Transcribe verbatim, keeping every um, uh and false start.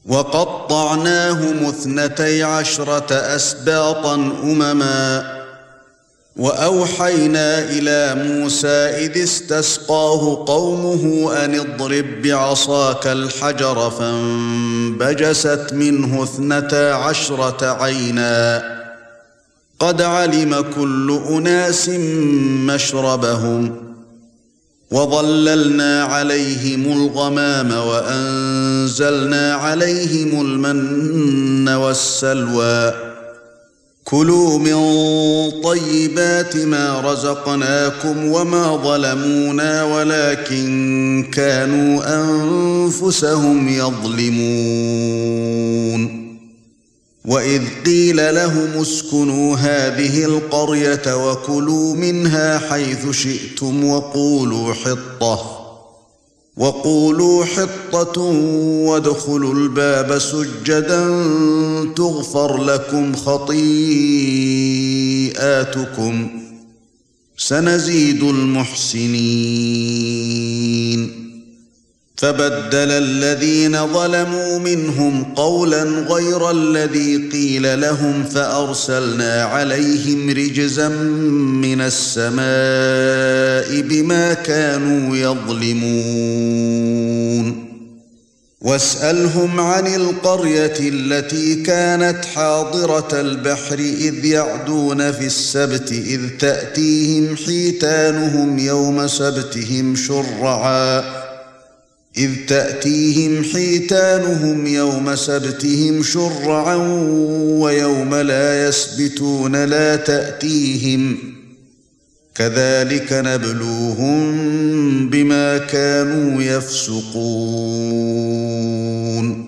وقطعناهم اثنتي عشرة أسباطا أمما وأوحينا إلى موسى إذ استسقاه قومه أن اضرب بعصاك الحجر فانبجست منه اثنتا عشرة عينا قد علم كل أناس مشربهم وظللنا عليهم الغمام وأنزلنا عليهم المن والسلوى كلوا من طيبات ما رزقناكم وما ظلمونا ولكن كانوا أنفسهم يظلمون وإذ قيل لهم اسكنوا هذه القرية وكلوا منها حيث شئتم وقولوا حطة وقولوا حطة وادخلوا الباب سجدا تغفر لكم خطيئاتكم سنزيد المحسنين فبدل الذين ظلموا منهم قولا غير الذي قيل لهم فأرسلنا عليهم رجزا من السماء بما كانوا يظلمون واسألهم عن القرية التي كانت حاضرة البحر إذ يعدون في السبت إذ تأتيهم حيتانهم يوم سبتهم شرعا إذ تأتيهم حيتانهم يوم سبتهم شرعا ويوم لا يسبتون لا تأتيهم كذلك نبلوهم بما كانوا يفسقون